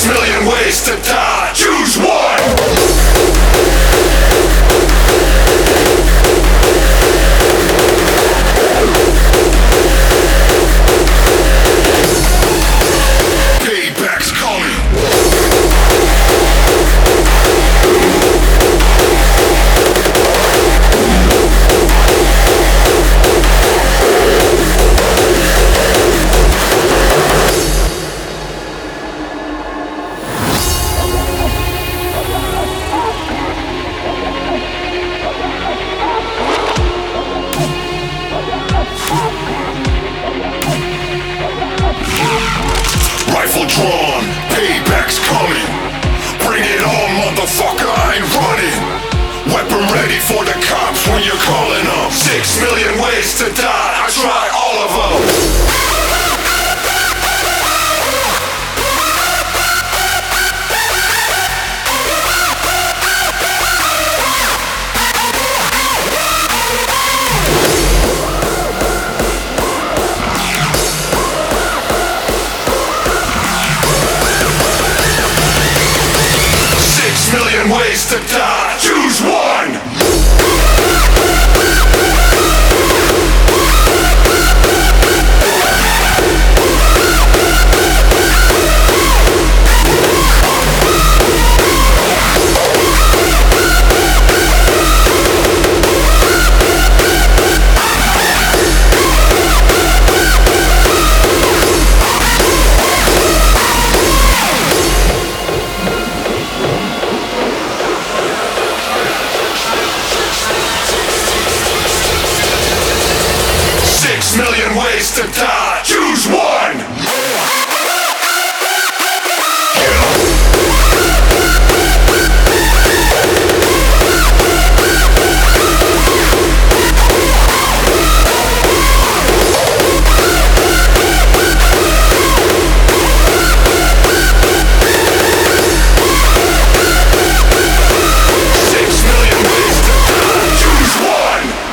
6 million ways to die. Choose one. Payback's coming. Rifle drawn, payback's coming. Bring it on, motherfucker, I ain't running. Weapon ready for the cops when you're calling them. 6 million ways to die, I try all of them. Ways to die, choose one. Million ways to die.